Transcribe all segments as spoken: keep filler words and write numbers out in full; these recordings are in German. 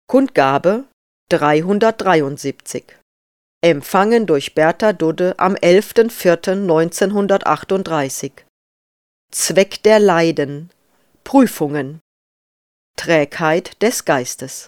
Kundgabe dreihundertdreiundsiebzig. Empfangen durch Bertha Dudde am elften vierten neunzehnhundertachtunddreißig. Zweck der Leiden: Prüfungen. Trägheit des Geistes.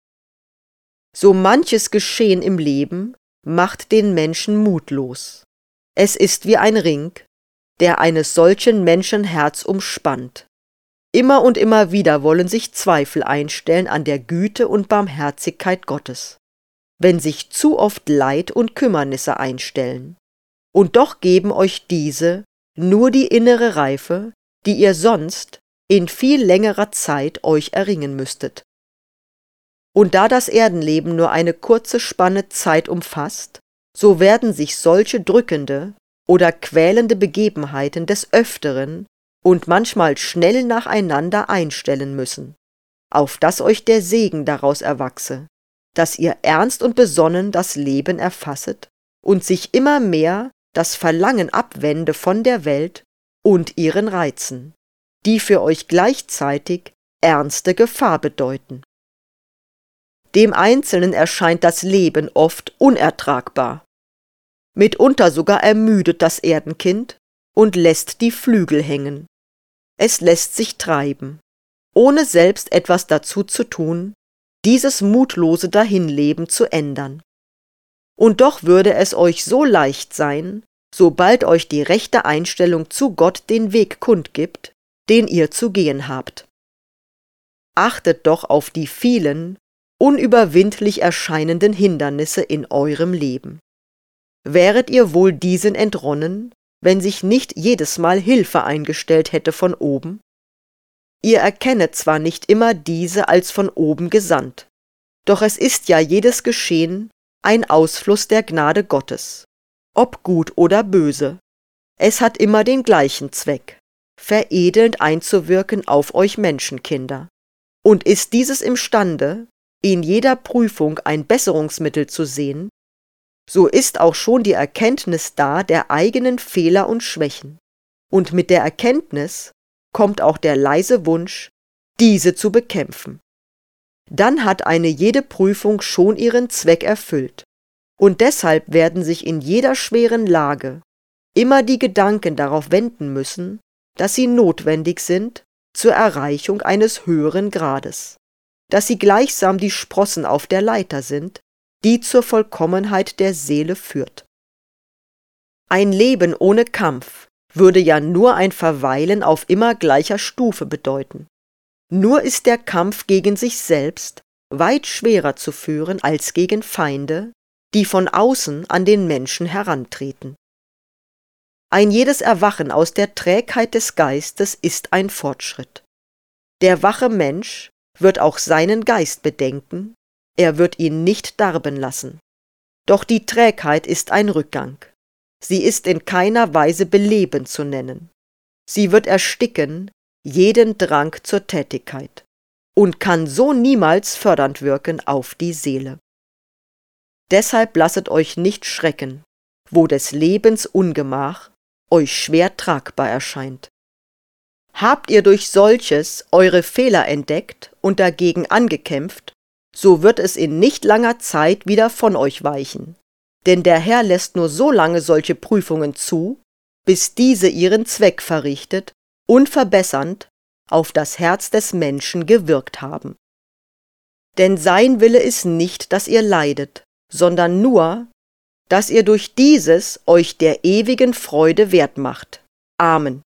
So manches Geschehen im Leben macht den Menschen mutlos. Es ist wie ein Ring, der eines solchen Menschen Herz umspannt. Immer und immer wieder wollen sich Zweifel einstellen an der Güte und Barmherzigkeit Gottes, wenn sich zu oft Leid und Kümmernisse einstellen. Und doch geben euch diese nur die innere Reife, die ihr sonst in viel längerer Zeit euch erringen müsstet. Und da das Erdenleben nur eine kurze Spanne Zeit umfasst, so werden sich solche drückende oder quälende Begebenheiten des Öfteren und manchmal schnell nacheinander einstellen müssen, auf dass euch der Segen daraus erwachse, dass ihr ernst und besonnen das Leben erfasset und sich immer mehr das Verlangen abwende von der Welt und ihren Reizen, die für euch gleichzeitig ernste Gefahr bedeuten. Dem Einzelnen erscheint das Leben oft unertragbar. Mitunter sogar ermüdet das Erdenkind und lässt die Flügel hängen. Es lässt sich treiben, ohne selbst etwas dazu zu tun, dieses mutlose Dahinleben zu ändern. Und doch würde es euch so leicht sein, sobald euch die rechte Einstellung zu Gott den Weg kundgibt, den ihr zu gehen habt. Achtet doch auf die vielen, unüberwindlich erscheinenden Hindernisse in eurem Leben. Wäret ihr wohl diesen entronnen, wenn sich nicht jedes Mal Hilfe eingestellt hätte von oben? Ihr erkennet zwar nicht immer diese als von oben gesandt, doch es ist ja jedes Geschehen ein Ausfluss der Gnade Gottes, ob gut oder böse. Es hat immer den gleichen Zweck, veredelnd einzuwirken auf euch Menschenkinder. Und ist dieses imstande, in jeder Prüfung ein Besserungsmittel zu sehen, so ist auch schon die Erkenntnis da der eigenen Fehler und Schwächen. Und mit der Erkenntnis kommt auch der leise Wunsch, diese zu bekämpfen. Dann hat eine jede Prüfung schon ihren Zweck erfüllt. Und deshalb werden sich in jeder schweren Lage immer die Gedanken darauf wenden müssen, dass sie notwendig sind zur Erreichung eines höheren Grades, dass sie gleichsam die Sprossen auf der Leiter sind, die zur Vollkommenheit der Seele führt. Ein Leben ohne Kampf würde ja nur ein Verweilen auf immer gleicher Stufe bedeuten. Nur ist der Kampf gegen sich selbst weit schwerer zu führen als gegen Feinde, die von außen an den Menschen herantreten. Ein jedes Erwachen aus der Trägheit des Geistes ist ein Fortschritt. Der wache Mensch wird auch seinen Geist bedenken, er wird ihn nicht darben lassen. Doch die Trägheit ist ein Rückgang. Sie ist in keiner Weise belebend zu nennen. Sie wird ersticken jeden Drang zur Tätigkeit und kann so niemals fördernd wirken auf die Seele. Deshalb lasset euch nicht schrecken, wo des Lebens Ungemach euch schwer tragbar erscheint. Habt ihr durch solches eure Fehler entdeckt und dagegen angekämpft, so wird es in nicht langer Zeit wieder von euch weichen. Denn der Herr lässt nur so lange solche Prüfungen zu, bis diese ihren Zweck verrichtet und verbessernd auf das Herz des Menschen gewirkt haben. Denn sein Wille ist nicht, dass ihr leidet, sondern nur, dass ihr durch dieses euch der ewigen Freude wert macht. Amen.